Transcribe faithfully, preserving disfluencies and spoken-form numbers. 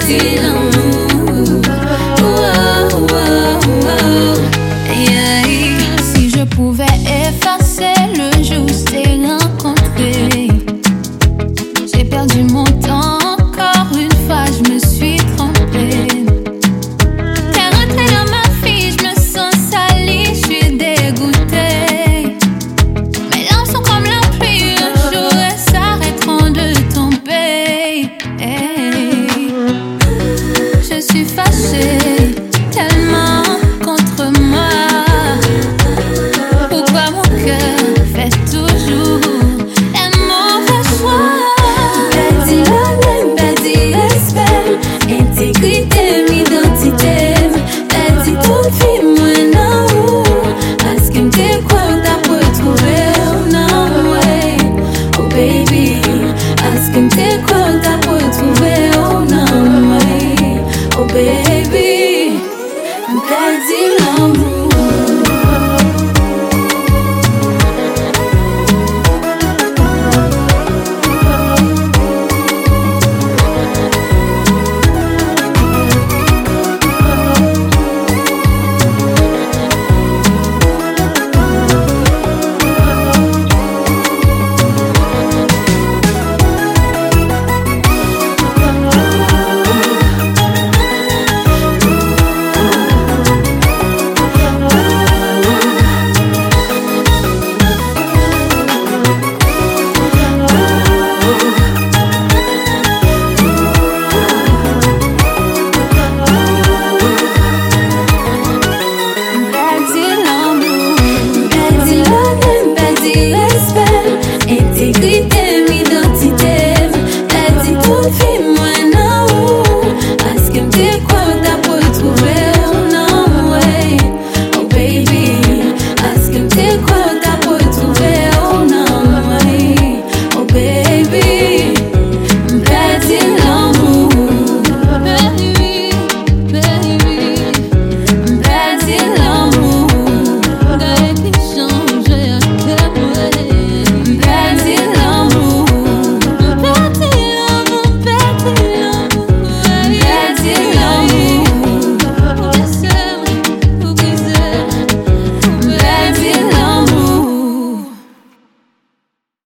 c'est l'amour. Oh, oh, oh, oh. Yeah. Si je pouvais effacer le jour où c'est rencontré, j'ai perdu mon temps encore une fois, je me suis trompée. T'es rentré dans ma vie, je me sens salie, je suis dégoûtée. Mes larmes sont comme la pluie, un jour elles s'arrêteront de tomber. Hey. Je suis fâchée, tellement contre moi. Pourquoi mon cœur fait toujours les mauvais choix? Perdu l'âme, perdu respect, intégrité, identité. Perdu toute vie, moi non. Est-ce que m'te quoi t'as retrouvé? Oh non, ouais. Oh baby, est-ce que m'te quoi t'as retrouvé? Oh non, ouais. Oh baby, perdu